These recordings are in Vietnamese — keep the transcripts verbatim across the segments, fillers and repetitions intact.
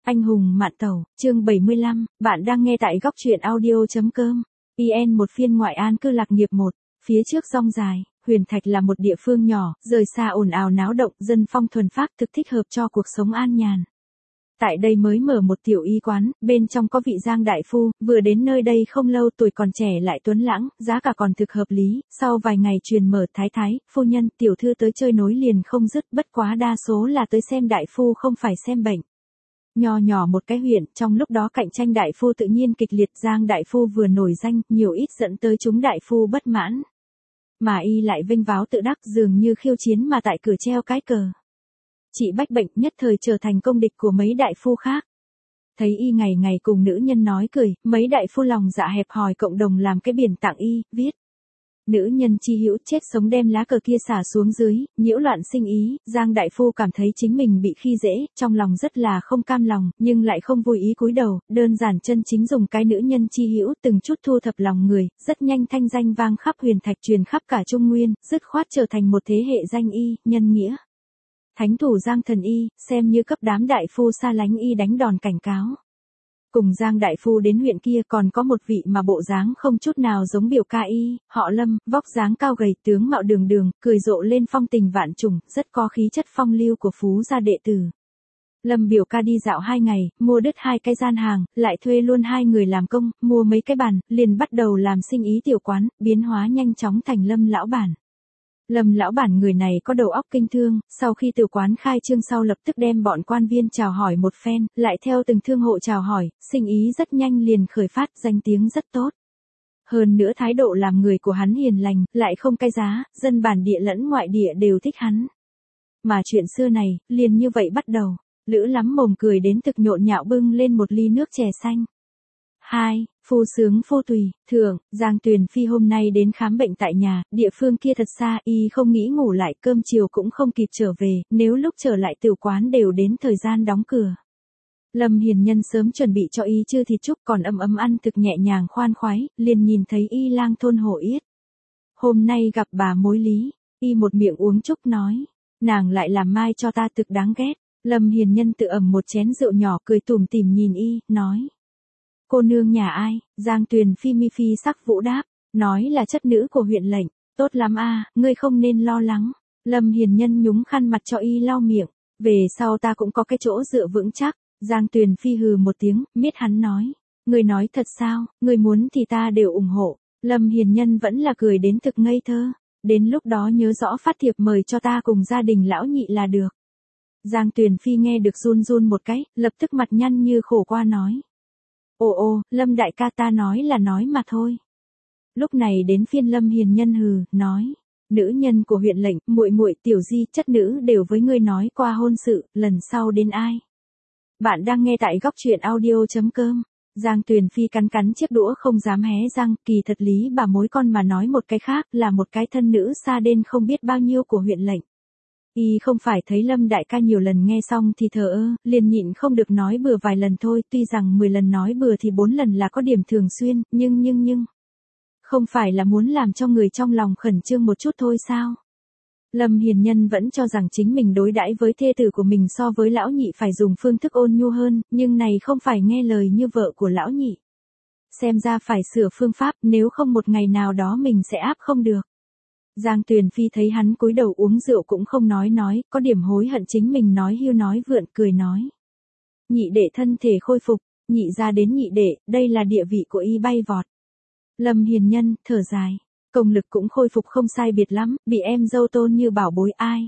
Anh hùng mạn tẩu, chương bảy mươi lăm, bạn đang nghe tại góc truyện audio.com. i en một phiên ngoại an cư lạc nghiệp một, phía trước rong dài, Huyền Thạch là một địa phương nhỏ, rời xa ồn ào náo động, dân phong thuần phác thực thích hợp cho cuộc sống an nhàn. Tại đây mới mở một tiểu y quán, bên trong có vị Giang đại phu, vừa đến nơi đây không lâu, tuổi còn trẻ lại tuấn lãng, giá cả còn thực hợp lý, sau vài ngày truyền mở thái thái, phu nhân, tiểu thư tới chơi nối liền không dứt, bất quá đa số là tới xem đại phu không phải xem bệnh. Nho nhỏ một cái huyện, trong lúc đó cạnh tranh đại phu tự nhiên kịch liệt, Giang đại phu vừa nổi danh, nhiều ít dẫn tới chúng đại phu bất mãn. Mà y lại vênh váo tự đắc, dường như khiêu chiến mà tại cửa treo cái cờ. Trị bách bệnh nhất thời trở thành công địch của mấy đại phu khác. Thấy y ngày ngày cùng nữ nhân nói cười, mấy đại phu lòng dạ hẹp hòi cộng đồng làm cái biển tặng y, viết: nữ nhân chi hữu, chết sống đem lá cờ kia xả xuống dưới, nhiễu loạn sinh ý. Giang đại phu cảm thấy chính mình bị khi dễ, trong lòng rất là không cam lòng, nhưng lại không vui ý cúi đầu, đơn giản chân chính dùng cái nữ nhân chi hữu từng chút thu thập lòng người, rất nhanh thanh danh vang khắp Huyền Thạch, truyền khắp cả Trung Nguyên, dứt khoát trở thành một thế hệ danh y, nhân nghĩa. Thánh thủ Giang thần y, xem như cấp đám đại phu xa lánh y đánh đòn cảnh cáo. Cùng Giang đại phu đến huyện kia còn có một vị mà bộ dáng không chút nào giống biểu ca y, họ Lâm, vóc dáng cao gầy, tướng mạo đường đường, cười rộ lên phong tình vạn trùng, rất có khí chất phong lưu của phú gia đệ tử. Lâm biểu ca đi dạo hai ngày, mua đứt hai cái gian hàng, lại thuê luôn hai người làm công, mua mấy cái bàn, liền bắt đầu làm sinh ý tiểu quán, biến hóa nhanh chóng thành Lâm lão bản. Lâm lão bản người này có đầu óc kinh thương, sau khi tiểu quán khai trương sau lập tức đem bọn quan viên chào hỏi một phen, lại theo từng thương hộ chào hỏi, sinh ý rất nhanh liền khởi phát, danh tiếng rất tốt. Hơn nữa thái độ làm người của hắn hiền lành, lại không cay giá, dân bản địa lẫn ngoại địa đều thích hắn. Mà chuyện xưa này, liền như vậy bắt đầu, Lữ lắm mồm cười đến thực nhộn nhạo bưng lên một ly nước chè xanh. Hai, phu sướng phu tùy, thượng, Giang Tuyền Phi hôm nay đến khám bệnh tại nhà, địa phương kia thật xa, y không nghĩ ngủ lại, cơm chiều cũng không kịp trở về, nếu lúc trở lại tiểu quán đều đến thời gian đóng cửa. Lâm hiền nhân sớm chuẩn bị cho y chưa thịt chúc, còn ấm ấm ăn thực nhẹ nhàng khoan khoái, liền nhìn thấy y lang thôn hổ yết. Hôm nay gặp bà mối lý, y một miệng uống chúc nói, nàng lại làm mai cho ta thực đáng ghét. Lâm hiền nhân tự ẩm một chén rượu nhỏ, cười tủm tỉm nhìn y, nói: cô nương nhà ai? Giang Tuyền Phi mi phi sắc vũ đáp, nói là chất nữ của huyện lệnh. Tốt lắm a, ngươi không nên lo lắng. Lâm hiền nhân nhúng khăn mặt cho y lau miệng, về sau ta cũng có cái chỗ dựa vững chắc. Giang Tuyền Phi hừ một tiếng, miết hắn nói, ngươi nói thật sao, ngươi muốn thì ta đều ủng hộ. Lâm hiền nhân vẫn là cười đến thực ngây thơ, đến lúc đó nhớ rõ phát thiệp mời cho ta cùng gia đình lão nhị là được. Giang Tuyền Phi nghe được run run một cái, lập tức mặt nhăn như khổ qua nói: ồ ồ, Lâm đại ca, ta nói là nói mà thôi. Lúc này đến phiên Lâm hiền nhân hừ, nói: nữ nhân của huyện lệnh, muội muội tiểu di, chất nữ đều với ngươi nói qua hôn sự, lần sau đến ai? Bạn đang nghe tại góc truyện audio.com. Giang Tuyền Phi cắn cắn chiếc đũa không dám hé răng, kỳ thật lý bà mối con mà nói một cái khác, là một cái thân nữ xa đến không biết bao nhiêu của huyện lệnh. Y không phải thấy Lâm đại ca nhiều lần nghe xong thì thờ ơ, liền nhịn không được nói bừa vài lần thôi, tuy rằng mười lần nói bừa thì bốn lần là có điểm thường xuyên, nhưng nhưng nhưng, không phải là muốn làm cho người trong lòng khẩn trương một chút thôi sao? Lâm hiền nhân vẫn cho rằng chính mình đối đãi với thê tử của mình so với lão nhị phải dùng phương thức ôn nhu hơn, nhưng này không phải nghe lời như vợ của lão nhị. Xem ra phải sửa phương pháp, nếu không một ngày nào đó mình sẽ áp không được. Giang Tuyền Phi thấy hắn cúi đầu uống rượu cũng không nói nói, có điểm hối hận chính mình nói hưu nói vượn, cười nói: nhị đệ thân thể khôi phục, nhị ra đến nhị đệ, đây là địa vị của y bay vọt. Lâm hiền nhân, thở dài, công lực cũng khôi phục không sai biệt lắm, bị em dâu tôn như bảo bối ai.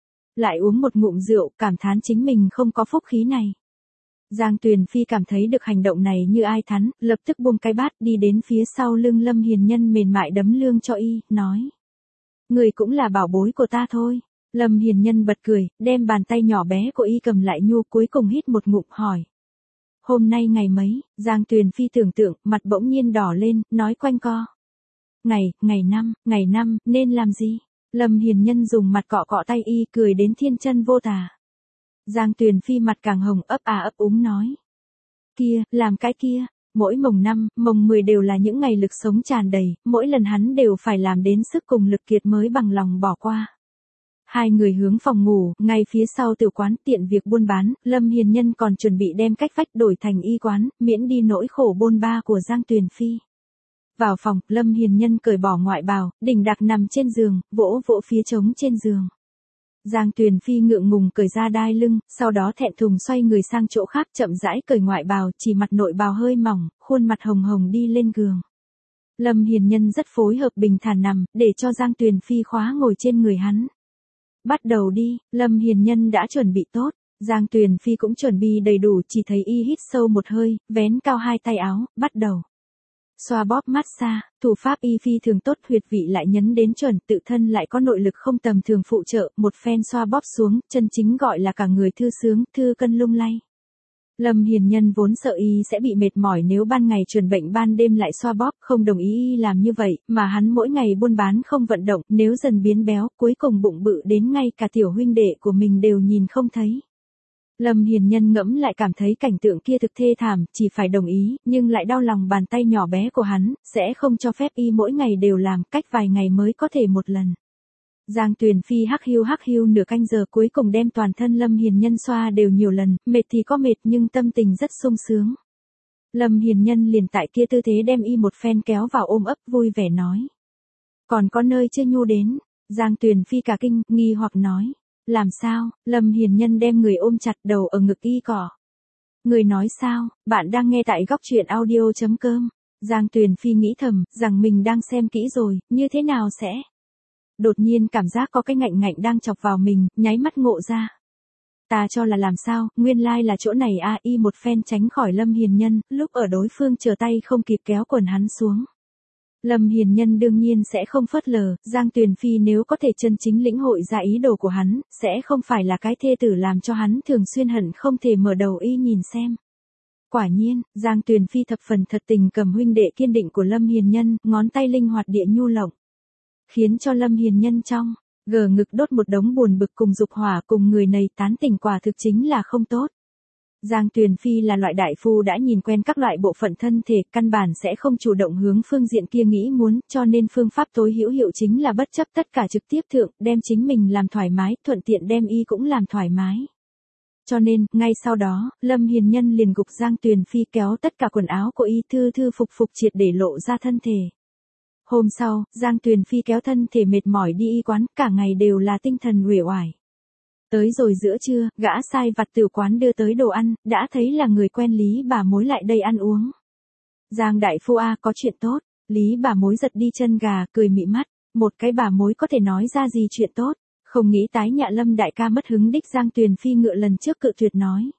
Lại uống một ngụm rượu, cảm thán chính mình không có phúc khí này. Giang Tuyền Phi cảm thấy được hành động này như ai thắn, lập tức buông cái bát đi đến phía sau lưng Lâm hiền nhân mềm mại đấm lưng cho y, nói: người cũng là bảo bối của ta thôi. Lâm hiền nhân bật cười, đem bàn tay nhỏ bé của y cầm lại nhu, cuối cùng hít một ngụm hỏi: hôm nay ngày mấy? Giang Tuyền Phi tưởng tượng, mặt bỗng nhiên đỏ lên, nói quanh co: ngày, ngày năm, ngày năm, nên làm gì? Lâm hiền nhân dùng mặt cọ cọ tay y, cười đến thiên chân vô tà. Giang Tuyền Phi mặt càng hồng, ấp à ấp úng nói: kia, làm cái kia. Mỗi mồng năm, mồng mười đều là những ngày lực sống tràn đầy, mỗi lần hắn đều phải làm đến sức cùng lực kiệt mới bằng lòng bỏ qua. Hai người hướng phòng ngủ, ngay phía sau tiểu quán tiện việc buôn bán, Lâm Hiền Nhân còn chuẩn bị đem cách vách đổi thành y quán, miễn đi nỗi khổ bôn ba của Giang Tuyền Phi. Vào phòng, Lâm Hiền Nhân cởi bỏ ngoại bào, đỉnh đặc nằm trên giường, vỗ vỗ phía trống trên giường. Giang Tuyền Phi ngượng ngùng cởi ra đai lưng, sau đó thẹn thùng xoay người sang chỗ khác chậm rãi cởi ngoại bào, chỉ mặt nội bào hơi mỏng, khuôn mặt hồng hồng đi lên giường. Lâm Hiền Nhân rất phối hợp bình thản nằm, để cho Giang Tuyền Phi khóa ngồi trên người hắn. Bắt đầu đi, Lâm Hiền Nhân đã chuẩn bị tốt, Giang Tuyền Phi cũng chuẩn bị đầy đủ, chỉ thấy y hít sâu một hơi, vén cao hai tay áo, bắt đầu. Xoa bóp massage, thủ pháp y phi thường tốt, huyệt vị lại nhấn đến chuẩn, tự thân lại có nội lực không tầm thường phụ trợ, một phen xoa bóp xuống, chân chính gọi là cả người thư sướng, thư cân lung lay. Lâm Hiền Nhân vốn sợ y sẽ bị mệt mỏi nếu ban ngày truyền bệnh ban đêm lại xoa bóp, không đồng ý y làm như vậy, mà hắn mỗi ngày buôn bán không vận động, nếu dần biến béo, cuối cùng bụng bự đến ngay cả tiểu huynh đệ của mình đều nhìn không thấy. Lâm Hiền Nhân ngẫm lại cảm thấy cảnh tượng kia thực thê thảm, chỉ phải đồng ý, nhưng lại đau lòng bàn tay nhỏ bé của hắn, sẽ không cho phép y mỗi ngày đều làm, cách vài ngày mới có thể một lần. Giang Tuyền Phi hắc hiu hắc hiu nửa canh giờ cuối cùng đem toàn thân Lâm Hiền Nhân xoa đều nhiều lần, mệt thì có mệt nhưng tâm tình rất sung sướng. Lâm Hiền Nhân liền tại kia tư thế đem y một phen kéo vào ôm ấp vui vẻ nói. Còn có nơi chưa nhu đến, Giang Tuyền Phi cả kinh, nghi hoặc nói. Làm sao, Lâm Hiền Nhân đem người ôm chặt đầu ở ngực y cỏ. Người nói sao, bạn đang nghe tại góc truyện audio chấm com. Giang Tuyền Phi nghĩ thầm, rằng mình đang xem kỹ rồi, như thế nào sẽ? Đột nhiên cảm giác có cái ngạnh ngạnh đang chọc vào mình, nháy mắt ngộ ra. Ta cho là làm sao, nguyên lai là chỗ này a, y một phen tránh khỏi Lâm Hiền Nhân, lúc ở đối phương chờ tay không kịp kéo quần hắn xuống. Lâm Hiền Nhân đương nhiên sẽ không phớt lờ, Giang Tuyền Phi nếu có thể chân chính lĩnh hội ra ý đồ của hắn, sẽ không phải là cái thê tử làm cho hắn thường xuyên hận không thể mở đầu y nhìn xem. Quả nhiên, Giang Tuyền Phi thập phần thật tình cầm huynh đệ kiên định của Lâm Hiền Nhân, ngón tay linh hoạt địa nhu lộng. Khiến cho Lâm Hiền Nhân trong, gờ ngực đốt một đống buồn bực cùng dục hỏa cùng người này tán tỉnh quả thực chính là không tốt. Giang Tuyền Phi là loại đại phu đã nhìn quen các loại bộ phận thân thể, căn bản sẽ không chủ động hướng phương diện kia nghĩ muốn, cho nên phương pháp tối hữu hiệu chính là bất chấp tất cả trực tiếp thượng, đem chính mình làm thoải mái, thuận tiện đem y cũng làm thoải mái. Cho nên, ngay sau đó, Lâm Hiền Nhân liền gục Giang Tuyền Phi kéo tất cả quần áo của y thư thư phục phục triệt để lộ ra thân thể. Hôm sau, Giang Tuyền Phi kéo thân thể mệt mỏi đi y quán, cả ngày đều là tinh thần uể oải. Tới rồi giữa trưa, gã sai vặt tiểu quán đưa tới đồ ăn, đã thấy là người quen Lý bà mối lại đây ăn uống. Giang đại phu a, có chuyện tốt. Lý bà mối giật đi chân gà, cười mị mắt. Một cái bà mối có thể nói ra gì chuyện tốt. Không nghĩ tái nhạ Lâm đại ca mất hứng đích. Giang Tuyền Phi ngựa lần trước cự tuyệt nói.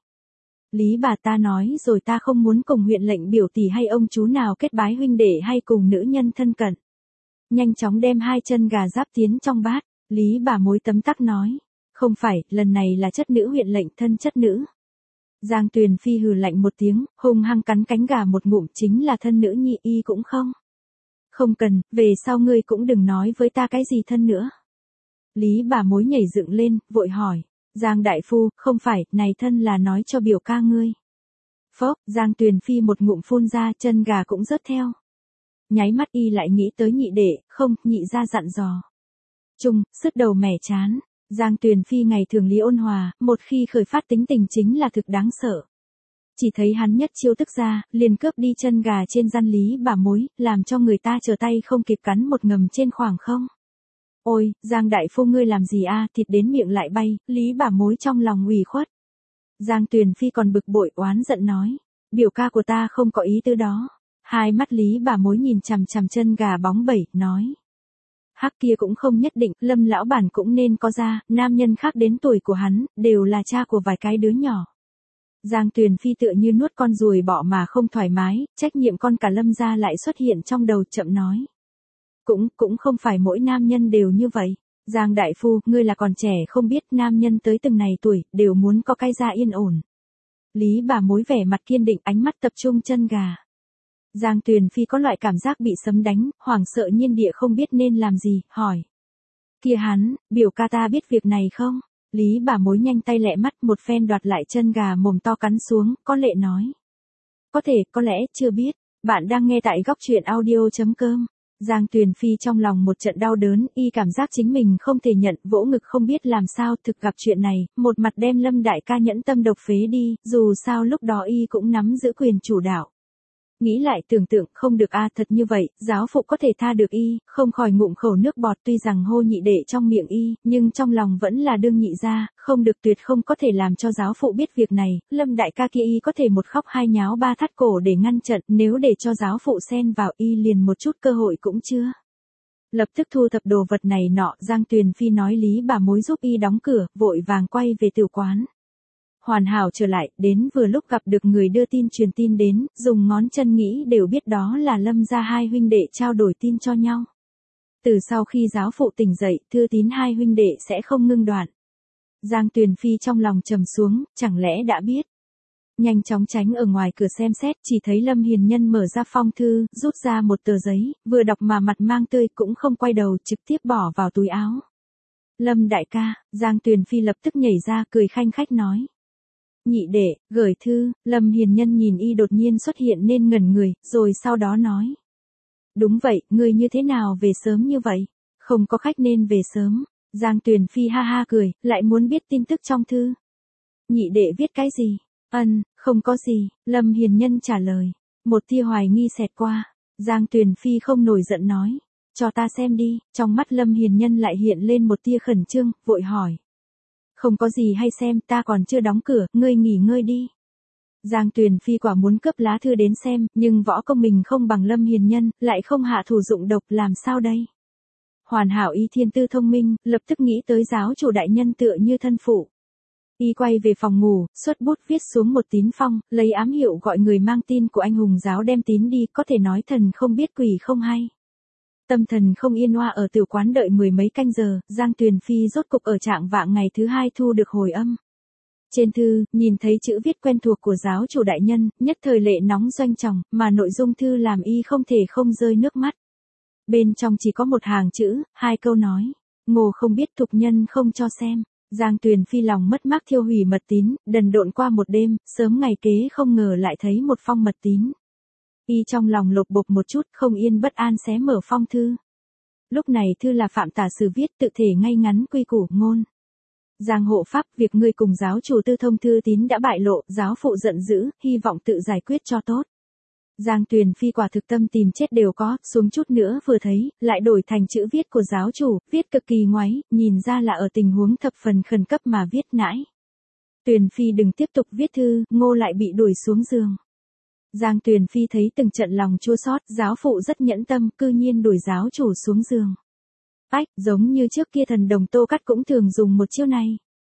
Lý bà ta nói rồi, ta không muốn cùng huyện lệnh biểu tỷ hay ông chú nào kết bái huynh đệ hay cùng nữ nhân thân cận. Nhanh chóng đem hai chân gà giáp tiến trong bát. Lý bà mối tấm tắc nói. Không phải, lần này là chất nữ huyện lệnh thân chất nữ. Giang Tuyền Phi hừ lạnh một tiếng, hung hăng cắn cánh gà một ngụm, chính là thân nữ nhị y cũng không. Không cần, về sau ngươi cũng đừng nói với ta cái gì thân nữa. Lý bà mối nhảy dựng lên, vội hỏi. Giang đại phu, không phải, này thân là nói cho biểu ca ngươi. Phốc, Giang Tuyền Phi một ngụm phun ra, chân gà cũng rớt theo. Nháy mắt y lại nghĩ tới nhị đệ, không, nhị ra dặn dò. Trung, sứt đầu mẻ chán. Giang Tuyền Phi ngày thường lý ôn hòa, một khi khởi phát tính tình chính là thực đáng sợ. Chỉ thấy hắn nhất chiêu tức ra, liền cướp đi chân gà trên gian Lý bà mối, làm cho người ta trở tay không kịp cắn một ngầm trên khoảng không. Ôi, Giang đại phu ngươi làm gì a, thịt đến miệng lại bay, Lý bà mối trong lòng ủy khuất. Giang Tuyền Phi còn bực bội oán giận nói, biểu ca của ta không có ý tư đó. Hai mắt Lý bà mối nhìn chằm chằm chân gà bóng bẩy, nói. Hắc kia cũng không nhất định, Lâm lão bản cũng nên có ra, nam nhân khác đến tuổi của hắn, đều là cha của vài cái đứa nhỏ. Giang Tuyền Phi tựa như nuốt con ruồi bọ mà không thoải mái, trách nhiệm con cả Lâm gia lại xuất hiện trong đầu, chậm nói. Cũng, cũng không phải mỗi nam nhân đều như vậy. Giang đại phu, ngươi là còn trẻ không biết, nam nhân tới từng này tuổi, đều muốn có cái gia yên ổn. Lý bà mối vẻ mặt kiên định, ánh mắt tập trung chân gà. Giang Tuyền Phi có loại cảm giác bị sấm đánh, hoảng sợ nhiên địa không biết nên làm gì, hỏi. Kia hắn, biểu ca ta biết việc này không? Lý bà mối nhanh tay lẹ mắt một phen đoạt lại chân gà mồm to cắn xuống, có lệ nói. Có thể, có lẽ, chưa biết. Bạn đang nghe tại góc truyện audio chấm com. Giang Tuyền Phi trong lòng một trận đau đớn, y cảm giác chính mình không thể nhận, vỗ ngực không biết làm sao, thực gặp chuyện này, một mặt đem Lâm đại ca nhẫn tâm độc phế đi, dù sao lúc đó y cũng nắm giữ quyền chủ đạo. Nghĩ lại tưởng tượng, không được a, thật như vậy, giáo phụ có thể tha được y, không khỏi ngụm khẩu nước bọt, tuy rằng hô nhị đệ trong miệng y, nhưng trong lòng vẫn là đương nhị ra, không được, tuyệt không có thể làm cho giáo phụ biết việc này, Lâm đại ca kia y có thể một khóc hai nháo ba thắt cổ để ngăn trận, nếu để cho giáo phụ xen vào y liền một chút cơ hội cũng chưa. Lập tức thu thập đồ vật này nọ, Giang Tuyền Phi nói lý bà mối giúp y đóng cửa, vội vàng quay về tiểu quán. Hoàn hảo trở lại, đến vừa lúc gặp được người đưa tin truyền tin đến, dùng ngón chân nghĩ đều biết đó là Lâm gia hai huynh đệ trao đổi tin cho nhau. Từ sau khi giáo phụ tỉnh dậy, thư tín hai huynh đệ sẽ không ngưng đoạn. Giang Tuyền Phi trong lòng trầm xuống, chẳng lẽ đã biết. Nhanh chóng tránh ở ngoài cửa xem xét, chỉ thấy Lâm Hiền Nhân mở ra phong thư, rút ra một tờ giấy, vừa đọc mà mặt mang tươi, cũng không quay đầu, trực tiếp bỏ vào túi áo. Lâm đại ca, Giang Tuyền Phi lập tức nhảy ra, cười khanh khách nói. Nhị đệ, gửi thư. Lâm Hiền Nhân nhìn y đột nhiên xuất hiện nên ngẩn người, rồi sau đó nói. Đúng vậy, ngươi như thế nào về sớm như vậy? Không có khách nên về sớm. Giang Tuyền Phi ha ha cười, lại muốn biết tin tức trong thư. Nhị đệ viết cái gì? Ân, không có gì, Lâm Hiền Nhân trả lời. Một tia hoài nghi xẹt qua. Giang Tuyền Phi không nổi giận nói. Cho ta xem đi, trong mắt Lâm Hiền Nhân lại hiện lên một tia khẩn trương, vội hỏi. Không có gì hay xem, ta còn chưa đóng cửa, ngươi nghỉ ngơi đi. Giang Tuyền Phi quả muốn cướp lá thư đến xem, nhưng võ công mình không bằng Lâm Hiền Nhân, lại không hạ thủ dụng độc, làm sao đây? Hoàn hảo y thiên tư thông minh, lập tức nghĩ tới giáo chủ đại nhân tựa như thân phụ. Y quay về phòng ngủ, xuất bút viết xuống một tín phong, lấy ám hiệu gọi người mang tin của anh hùng giáo đem tín đi, có thể nói thần không biết quỷ không hay. Tâm thần không yên oa ở tiểu quán đợi mười mấy canh giờ, Giang Tuyền Phi rốt cục ở trạng vạng ngày thứ hai thu được hồi âm. Trên thư, nhìn thấy chữ viết quen thuộc của giáo chủ đại nhân, nhất thời lệ nóng doanh trọng, mà nội dung thư làm y không thể không rơi nước mắt. Bên trong chỉ có một hàng chữ, hai câu nói. Ngô không biết thục nhân không cho xem. Giang Tuyền Phi lòng mất mát thiêu hủy mật tín, đần độn qua một đêm, sớm ngày kế không ngờ lại thấy một phong mật tín. Y trong lòng lột bột một chút, không yên bất an xé mở phong thư. Lúc này thư là Phạm Tả Sử viết, tự thể ngay ngắn quy củ ngôn. Giang hộ pháp, việc ngươi cùng giáo chủ Tư Thông thư tín đã bại lộ, giáo phụ giận dữ, hy vọng tự giải quyết cho tốt. Giang Tuyền Phi quả thực tâm tìm chết đều có, xuống chút nữa vừa thấy, lại đổi thành chữ viết của giáo chủ, viết cực kỳ ngoáy, nhìn ra là ở tình huống thập phần khẩn cấp mà viết nãi. Tuyền Phi đừng tiếp tục viết thư, Ngô lại bị đuổi xuống giường. Giang Tuyền Phi thấy từng trận lòng chua xót, giáo phụ rất nhẫn tâm, cư nhiên đuổi giáo chủ xuống giường. Ách, giống như trước kia thần đồng Tô Cắt cũng thường dùng một chiêu này.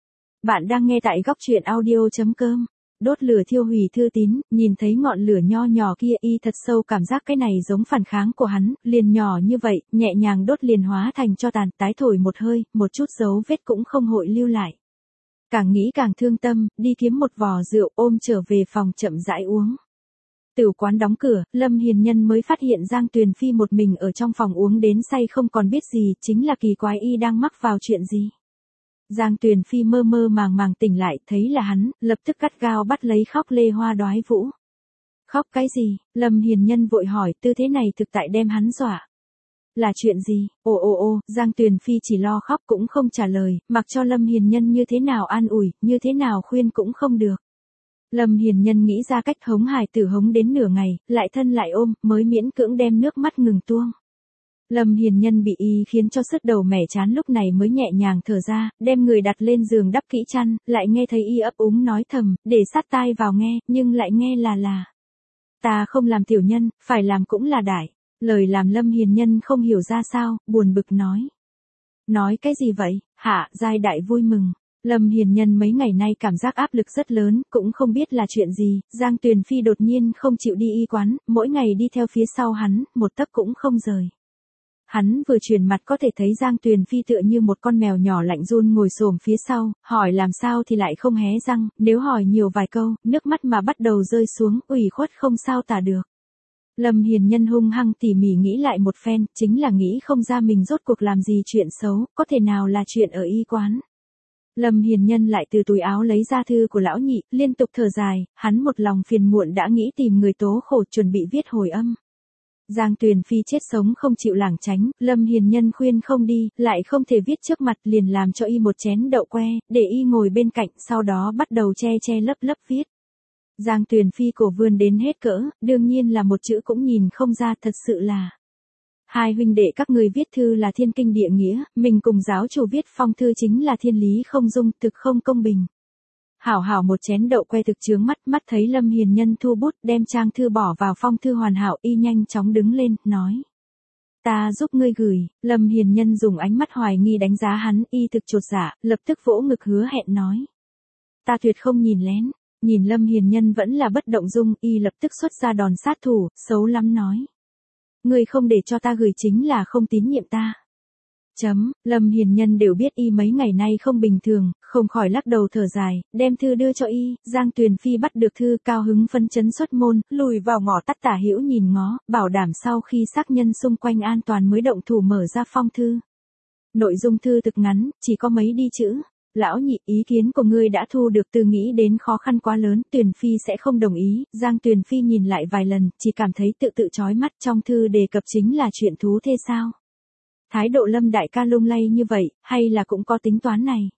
Bạn đang nghe tại góc truyện audio chấm com. Đốt lửa thiêu hủy thư tín, nhìn thấy ngọn lửa nho nhỏ kia y thật sâu cảm giác cái này giống phản kháng của hắn, liền nhỏ như vậy, nhẹ nhàng đốt liền hóa thành cho tàn, tái thổi một hơi, một chút dấu vết cũng không hội lưu lại. Càng nghĩ càng thương tâm, đi kiếm một vò rượu ôm trở về phòng chậm rãi uống. Tiểu quán đóng cửa, Lâm Hiền Nhân mới phát hiện Giang Tuyền Phi một mình ở trong phòng uống đến say không còn biết gì, chính là kỳ quái y đang mắc vào chuyện gì. Giang Tuyền Phi mơ mơ màng màng tỉnh lại, thấy là hắn, lập tức gắt gao bắt lấy khóc lê hoa đoái vũ. Khóc cái gì? Lâm Hiền Nhân vội hỏi, tư thế này thực tại đem hắn dọa. Là chuyện gì? Ồ ồ ồ, Giang Tuyền Phi chỉ lo khóc cũng không trả lời, mặc cho Lâm Hiền Nhân như thế nào an ủi, như thế nào khuyên cũng không được. Lâm Hiền Nhân nghĩ ra cách hống hài tử hống đến nửa ngày, lại thân lại ôm, mới miễn cưỡng đem nước mắt ngừng tuông. Lâm Hiền Nhân bị y khiến cho sứt đầu mẻ chán, lúc này mới nhẹ nhàng thở ra, đem người đặt lên giường đắp kỹ chăn, lại nghe thấy y ấp úng nói thầm, để sát tai vào nghe, nhưng lại nghe là là. Ta không làm tiểu nhân, phải làm cũng là đại. Lời làm Lâm Hiền Nhân không hiểu ra sao, buồn bực nói. Nói cái gì vậy? Hạ, giai đại vui mừng. Lâm Hiền Nhân mấy ngày nay cảm giác áp lực rất lớn, cũng không biết là chuyện gì, Giang Tuyền Phi đột nhiên không chịu đi y quán, mỗi ngày đi theo phía sau hắn, một tấc cũng không rời. Hắn vừa chuyển mặt có thể thấy Giang Tuyền Phi tựa như một con mèo nhỏ lạnh run ngồi xổm phía sau, hỏi làm sao thì lại không hé răng, nếu hỏi nhiều vài câu, nước mắt mà bắt đầu rơi xuống, ủy khuất không sao tả được. Lâm Hiền Nhân hung hăng tỉ mỉ nghĩ lại một phen, chính là nghĩ không ra mình rốt cuộc làm gì chuyện xấu, có thể nào là chuyện ở y quán. Lâm Hiền Nhân lại từ túi áo lấy ra thư của lão nhị, liên tục thở dài, hắn một lòng phiền muộn đã nghĩ tìm người tố khổ chuẩn bị viết hồi âm. Giang Tuyền Phi chết sống không chịu lảng tránh, Lâm Hiền Nhân khuyên không đi, lại không thể viết trước mặt liền làm cho y một chén đậu que, để y ngồi bên cạnh, sau đó bắt đầu che che lấp lấp viết. Giang Tuyền Phi cổ vươn đến hết cỡ, đương nhiên là một chữ cũng nhìn không ra, thật sự là. Hai huynh đệ các người viết thư là thiên kinh địa nghĩa, mình cùng giáo chủ viết phong thư chính là thiên lý không dung, thực không công bình. Hảo hảo một chén đậu que thực chướng mắt, mắt thấy Lâm Hiền Nhân thu bút đem trang thư bỏ vào phong thư hoàn hảo, y nhanh chóng đứng lên, nói. Ta giúp ngươi gửi. Lâm Hiền Nhân dùng ánh mắt hoài nghi đánh giá hắn, y thực chột dạ, lập tức vỗ ngực hứa hẹn nói. Ta tuyệt không nhìn lén. Nhìn Lâm Hiền Nhân vẫn là bất động dung, y lập tức xuất ra đòn sát thủ, xấu lắm nói. Ngươi không để cho ta gửi chính là không tín nhiệm ta. Chấm, Lâm Hiền Nhân đều biết y mấy ngày nay không bình thường, không khỏi lắc đầu thở dài, đem thư đưa cho y. Giang Tuyền Phi bắt được thư, cao hứng phân chấn xuất môn, lùi vào ngõ tắt tả hữu nhìn ngó, bảo đảm sau khi xác nhân xung quanh an toàn mới động thủ mở ra phong thư. Nội dung thư thực ngắn, chỉ có mấy đi chữ. Lão nhị, ý kiến của ngươi đã thu được, từ nghĩ đến khó khăn quá lớn, Tuyền Phi sẽ không đồng ý. Giang Tuyền Phi nhìn lại vài lần, chỉ cảm thấy tự tự chói mắt, trong thư đề cập chính là chuyện thú thế sao. Thái độ Lâm đại ca lung lay như vậy, hay là cũng có tính toán này.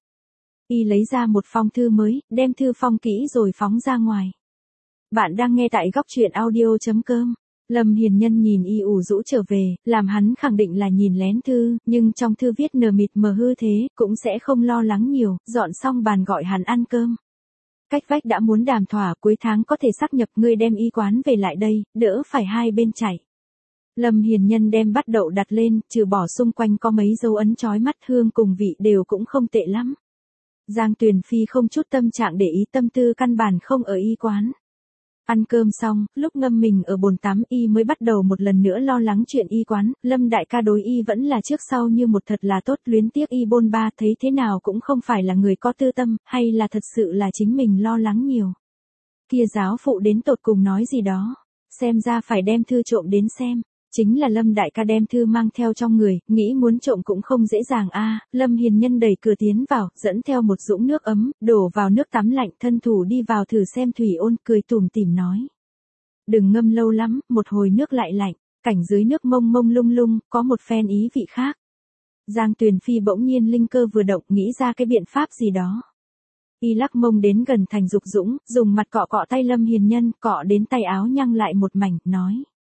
Y lấy ra một phong thư mới, đem thư phong kỹ rồi phóng ra ngoài. Bạn đang nghe tại góc truyện audio chấm com. Lâm Hiền Nhân nhìn y ủ rũ trở về, làm hắn khẳng định là nhìn lén thư, nhưng trong thư viết nờ mịt mờ hư thế, cũng sẽ không lo lắng nhiều, dọn xong bàn gọi hắn ăn cơm. Cách vách đã muốn đàm thỏa, cuối tháng có thể sáp nhập, ngươi đem y quán về lại đây, đỡ phải hai bên chạy. Lâm Hiền Nhân đem bát đậu đặt lên, trừ bỏ xung quanh có mấy dấu ấn chói mắt, hương cùng vị đều cũng không tệ lắm. Giang Tuyền Phi không chút tâm trạng để ý, tâm tư căn bản không ở y quán. Ăn cơm xong, lúc ngâm mình ở bồn tắm, y mới bắt đầu một lần nữa lo lắng chuyện y quán. Lâm đại ca đối y vẫn là trước sau như một, thật là tốt, luyến tiếc y bôn ba, thấy thế nào cũng không phải là người có tư tâm, hay là thật sự là chính mình lo lắng nhiều. Kia giáo phụ đến tột cùng nói gì đó, xem ra phải đem thư trộm đến xem. Chính là Lâm đại ca đem thư mang theo trong người, nghĩ muốn trộm cũng không dễ dàng a. Lâm Hiền Nhân đẩy cửa tiến vào, dẫn theo một dũng nước ấm, đổ vào nước tắm lạnh, thân thủ đi vào thử xem thủy ôn, cười tủm tỉm nói. Đừng ngâm lâu lắm, một hồi nước lại lạnh, cảnh dưới nước mông mông lung lung, có một phen ý vị khác. Giang Tuyền Phi bỗng nhiên linh cơ vừa động, nghĩ ra cái biện pháp gì đó. Y lắc mông đến gần thành Dục Dũng, dùng mặt cọ cọ tay Lâm Hiền Nhân, cọ đến tay áo nhăng lại một mảnh, nói.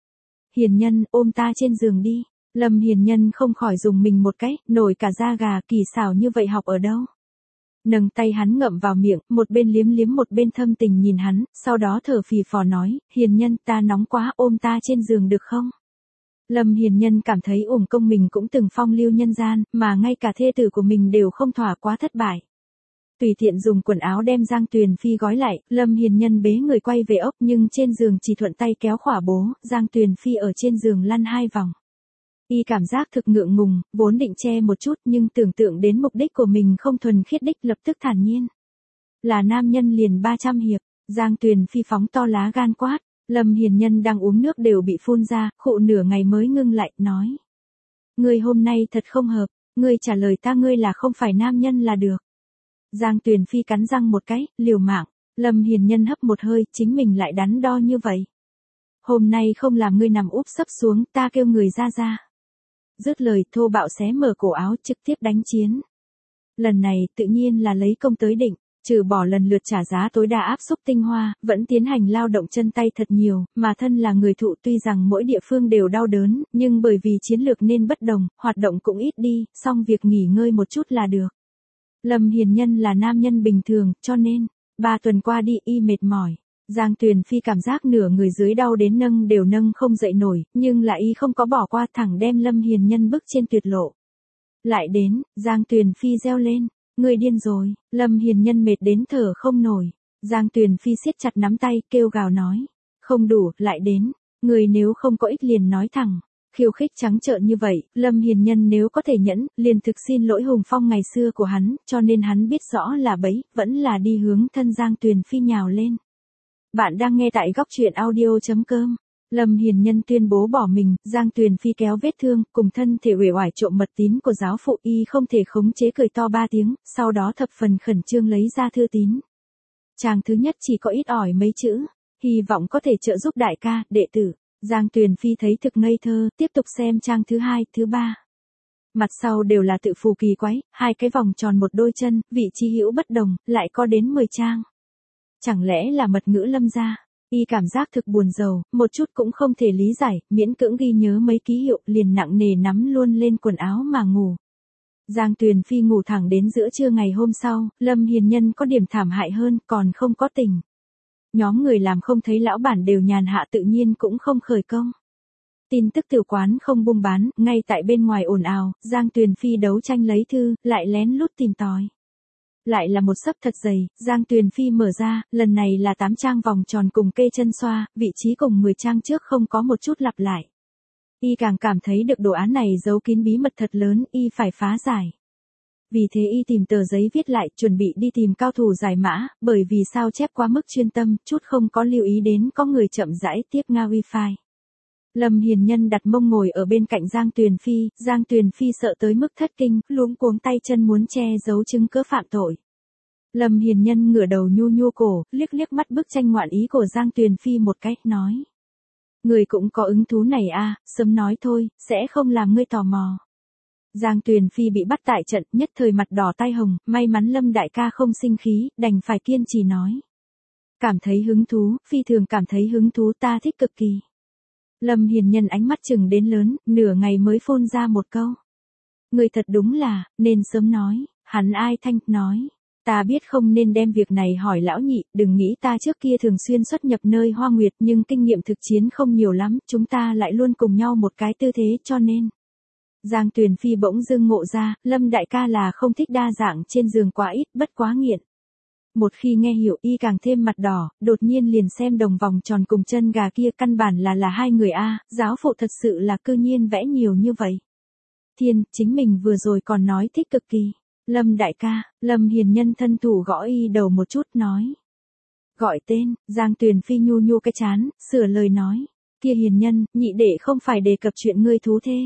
Hiền Nhân, ôm ta trên giường đi. Lâm Hiền Nhân không khỏi dùng mình một cái, nổi cả da gà, kỳ xảo như vậy học ở đâu. Nâng tay hắn ngậm vào miệng, một bên liếm liếm một bên thâm tình nhìn hắn, sau đó thở phì phò nói, Hiền Nhân, ta nóng quá, ôm ta trên giường được không? Lâm Hiền Nhân cảm thấy uổng công mình cũng từng phong lưu nhân gian, mà ngay cả thê tử của mình đều không thỏa, quá thất bại. Tùy tiện dùng quần áo đem Giang Tuyền Phi gói lại, Lâm Hiền Nhân bế người quay về ốc, nhưng trên giường chỉ thuận tay kéo khỏa bố, Giang Tuyền Phi ở trên giường lăn hai vòng. Y cảm giác thực ngượng ngùng, vốn định che một chút nhưng tưởng tượng đến mục đích của mình không thuần khiết đích, lập tức thản nhiên. Là nam nhân liền ba trăm hiệp, Giang Tuyền Phi phóng to lá gan quát, Lâm Hiền Nhân đang uống nước đều bị phun ra, khụ nửa ngày mới ngưng lại, nói. Ngươi hôm nay thật không hợp, ngươi trả lời ta, ngươi là không phải nam nhân là được. Giang Tuyền Phi cắn răng một cái, liều mạng. Lâm Hiền Nhân hấp một hơi, chính mình lại đắn đo như vậy. Hôm nay không làm ngươi nằm úp sấp xuống, ta kêu người ra ra. Dứt lời, thô bạo xé mở cổ áo, trực tiếp đánh chiến. Lần này, tự nhiên là lấy công tới định, trừ bỏ lần lượt trả giá tối đa áp xúc tinh hoa, vẫn tiến hành lao động chân tay thật nhiều, mà thân là người thụ, tuy rằng mỗi địa phương đều đau đớn, nhưng bởi vì chiến lược nên bất đồng, hoạt động cũng ít đi, xong việc nghỉ ngơi một chút là được. Lâm Hiền Nhân là nam nhân bình thường, cho nên, ba tuần qua đi y mệt mỏi. Giang Tuyền Phi cảm giác nửa người dưới đau đến nâng đều nâng không dậy nổi, nhưng lại y không có bỏ qua, thẳng đem Lâm Hiền Nhân bức trên tuyệt lộ. Lại đến, Giang Tuyền Phi reo lên, người điên rồi. Lâm Hiền Nhân mệt đến thở không nổi. Giang Tuyền Phi siết chặt nắm tay, kêu gào nói, không đủ, lại đến, người nếu không có ích liền nói thẳng. Khiêu khích trắng trợn như vậy, Lâm Hiền Nhân nếu có thể nhẫn, liền thực xin lỗi Hùng Phong ngày xưa của hắn, cho nên hắn biết rõ là bẫy, vẫn là đi hướng thân Giang Tuyền Phi nhào lên. Bạn đang nghe tại góc truyện audio chấm com. Lâm Hiền Nhân tuyên bố bỏ mình, Giang Tuyền Phi kéo vết thương, cùng thân thể uể oải trộm mật tín của giáo phụ, y không thể khống chế cười to ba tiếng, sau đó thập phần khẩn trương lấy ra thư tín. Trang thứ nhất chỉ có ít ỏi mấy chữ, hy vọng có thể trợ giúp đại ca, đệ tử. Giang Tuyền Phi thấy thực ngây thơ, tiếp tục xem trang thứ hai, thứ ba. Mặt sau đều là tự phù kỳ quái, hai cái vòng tròn một đôi chân, vị trí hữu bất đồng, lại có đến mười trang. Chẳng lẽ là mật ngữ Lâm gia? Y cảm giác thực buồn rầu, một chút cũng không thể lý giải, miễn cưỡng ghi nhớ mấy ký hiệu, liền nặng nề nắm luôn lên quần áo mà ngủ. Giang Tuyền Phi ngủ thẳng đến giữa trưa ngày hôm sau, Lâm Hiền Nhân có điểm thảm hại hơn, còn không có tình. Nhóm người làm không thấy lão bản đều nhàn hạ tự nhiên cũng không khởi công. Tin tức tiểu quán không buôn bán, ngay tại bên ngoài ồn ào, Giang Tuyền Phi đấu tranh lấy thư, lại lén lút tìm tòi. Lại là một sấp thật dày, Giang Tuyền Phi mở ra, lần này là tám trang vòng tròn cùng kê chân xoa, vị trí cùng mười trang trước không có một chút lặp lại. Y càng cảm thấy được đồ án này giấu kín bí mật thật lớn, Y phải phá giải. Vì thế Y tìm tờ giấy viết lại, chuẩn bị đi tìm cao thủ giải mã, bởi vì sao chép quá mức chuyên tâm, chút không có lưu ý đến có người chậm rãi tiếp nga wifi. Lâm Hiền Nhân đặt mông ngồi ở bên cạnh Giang Tuyền Phi, Giang Tuyền Phi sợ tới mức thất kinh, luống cuống tay chân muốn che giấu chứng cứ phạm tội. Lâm Hiền Nhân ngửa đầu nhu nhu cổ, liếc liếc mắt bức tranh ngoạn ý của Giang Tuyền Phi một cách, nói. Người cũng có hứng thú này à, sớm nói thôi, sẽ không làm ngươi tò mò. Giang Tuyền Phi bị bắt tại trận, nhất thời mặt đỏ tai hồng, may mắn Lâm đại ca không sinh khí, đành phải kiên trì nói. Cảm thấy hứng thú, phi thường cảm thấy hứng thú, ta thích cực kỳ. Lâm Hiền Nhân ánh mắt chừng đến lớn, nửa ngày mới phun ra một câu. Người thật đúng là, nên sớm nói, hắn ai thanh, nói. Ta biết không nên đem việc này hỏi lão nhị, đừng nghĩ ta trước kia thường xuyên xuất nhập nơi Hoa Nguyệt nhưng kinh nghiệm thực chiến không nhiều lắm, chúng ta lại luôn cùng nhau một cái tư thế cho nên. Giang Tuyền Phi bỗng dưng ngộ ra, Lâm đại ca là không thích đa dạng trên giường quá ít, bất quá nghiện. Một khi nghe hiểu Y càng thêm mặt đỏ, đột nhiên liền xem đồng vòng tròn cùng chân gà kia căn bản là là hai người a, giáo phụ thật sự là cư nhiên vẽ nhiều như vậy. Thiên, chính mình vừa rồi còn nói thích cực kỳ. Lâm đại ca, Lâm Hiền Nhân thân thủ gõ Y đầu một chút nói. Gọi tên, Giang Tuyền Phi nhu nhu cái chán, sửa lời nói. Kia Hiền Nhân, nhị đệ không phải đề cập chuyện ngươi thú thê.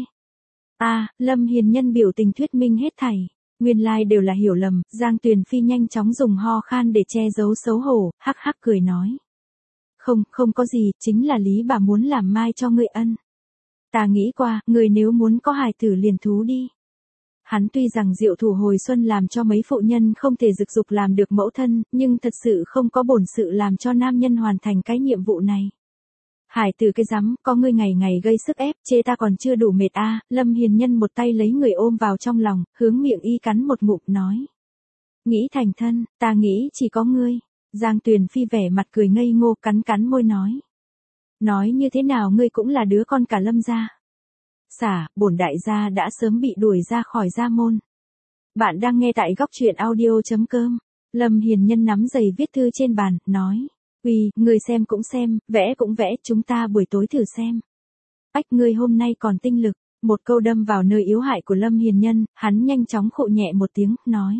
À, Lâm Hiền Nhân biểu tình thuyết minh hết thảy. Nguyên lai like đều là hiểu lầm, Giang Tuyền Phi nhanh chóng dùng ho khan để che giấu xấu hổ, hắc hắc cười nói. Không, không có gì, chính là Lý bà muốn làm mai cho ngươi ân. Ta nghĩ qua, người nếu muốn có hài tử liền thú đi. Hắn tuy rằng diệu thủ hồi xuân làm cho mấy phụ nhân không thể rực dục làm được mẫu thân, nhưng thật sự không có bổn sự làm cho nam nhân hoàn thành cái nhiệm vụ này. Hải tử cái rắm, có ngươi ngày ngày gây sức ép, chê ta còn chưa đủ mệt a. À, Lâm Hiền Nhân một tay lấy người ôm vào trong lòng, hướng miệng Y cắn một ngụm nói. Nghĩ thành thân, ta nghĩ chỉ có ngươi. Giang Tuyền Phi vẻ mặt cười ngây ngô cắn cắn môi nói. Nói như thế nào ngươi cũng là đứa con cả Lâm gia. Xả, bổn đại gia đã sớm bị đuổi ra khỏi gia môn. Bạn đang nghe tại góc truyện audio chấm com. Lâm Hiền Nhân nắm giày viết thư trên bàn, nói. Uy, người xem cũng xem, vẽ cũng vẽ, chúng ta buổi tối thử xem. Ách ngươi hôm nay còn tinh lực, một câu đâm vào nơi yếu hại của Lâm Hiền Nhân, hắn nhanh chóng khụ nhẹ một tiếng, nói.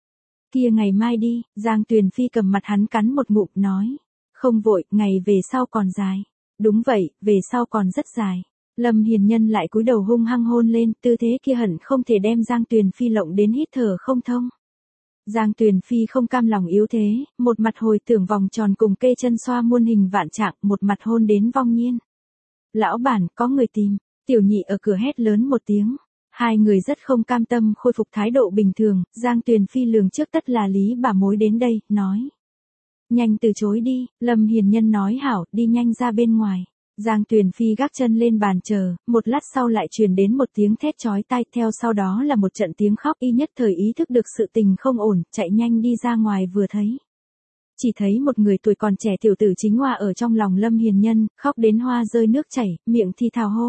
Kia ngày mai đi, Giang Tuyền Phi cầm mặt hắn cắn một ngụm, nói. Không vội, ngày về sau còn dài. Đúng vậy, về sau còn rất dài. Lâm Hiền Nhân lại cúi đầu hung hăng hôn lên, tư thế kia hẳn không thể đem Giang Tuyền Phi lộng đến hít thở không thông. Giang Tuyền Phi không cam lòng yếu thế, một mặt hồi tưởng vòng tròn cùng kê chân xoa muôn hình vạn trạng, một mặt hôn đến vong nhiên. Lão bản, có người tìm, tiểu nhị ở cửa hét lớn một tiếng. Hai người rất không cam tâm khôi phục thái độ bình thường, Giang Tuyền Phi lường trước tất là Lý bà mối đến đây, nói. Nhanh từ chối đi, Lâm Hiền Nhân nói hảo, đi nhanh ra bên ngoài. Giang Tuyền Phi gác chân lên bàn chờ, một lát sau lại truyền đến một tiếng thét chói tai, theo sau đó là một trận tiếng khóc. Y nhất thời ý thức được sự tình không ổn, chạy nhanh đi ra ngoài vừa thấy. Chỉ thấy một người tuổi còn trẻ tiểu tử chính hoa ở trong lòng Lâm Hiền Nhân, khóc đến hoa rơi nước chảy, miệng thì thào hô.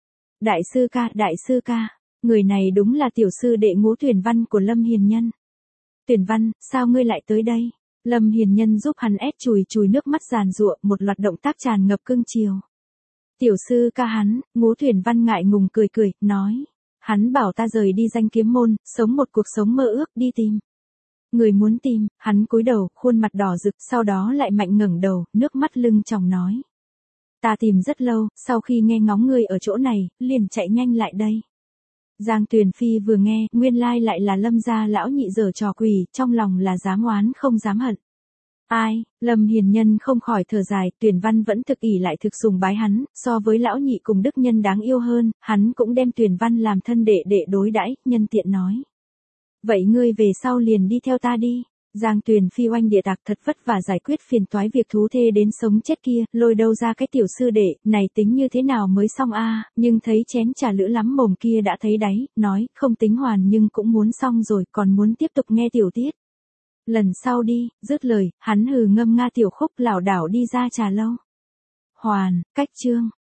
Đại sư ca, đại sư ca, người này đúng là tiểu sư đệ Ngũ Tuyển Văn của Lâm Hiền Nhân. Tuyển Văn, sao ngươi lại tới đây? Lâm Hiền Nhân giúp hắn ép chùi chùi nước mắt giàn giụa, một loạt động tác tràn ngập cưng chiều. Tiểu sư ca hắn, Ngũ Tuyển Văn ngại ngùng cười cười, nói. Hắn bảo ta rời đi danh kiếm môn, sống một cuộc sống mơ ước, đi tìm. Người muốn tìm, hắn cúi đầu, khuôn mặt đỏ rực, sau đó lại mạnh ngẩng đầu, nước mắt lưng tròng nói. Ta tìm rất lâu, sau khi nghe ngóng ngươi ở chỗ này, liền chạy nhanh lại đây. Giang Tuyền Phi vừa nghe, nguyên lai lại là Lâm gia lão nhị giở trò quỷ, trong lòng là dám oán không dám hận. Ai, Lâm Hiền Nhân không khỏi thở dài, Tuyền Văn vẫn thực ỷ lại thực sùng bái hắn, so với lão nhị cùng Đức Nhân đáng yêu hơn, hắn cũng đem Tuyền Văn làm thân đệ đệ đối đãi, nhân tiện nói. Vậy ngươi về sau liền đi theo ta đi. Giang Tuyền phi oanh địa tạc thật vất vả giải quyết phiền toái việc thú thê đến sống chết kia, lôi đâu ra cái tiểu sư đệ, này tính như thế nào mới xong a? Nhưng thấy chén trà lữ lắm mồm kia đã thấy đáy, nói, không tính hoàn nhưng cũng muốn xong rồi, còn muốn tiếp tục nghe tiểu tiết. Lần sau đi, dứt lời, hắn hừ ngâm nga tiểu khúc lảo đảo đi ra trà lâu. Hoàn, cách chương.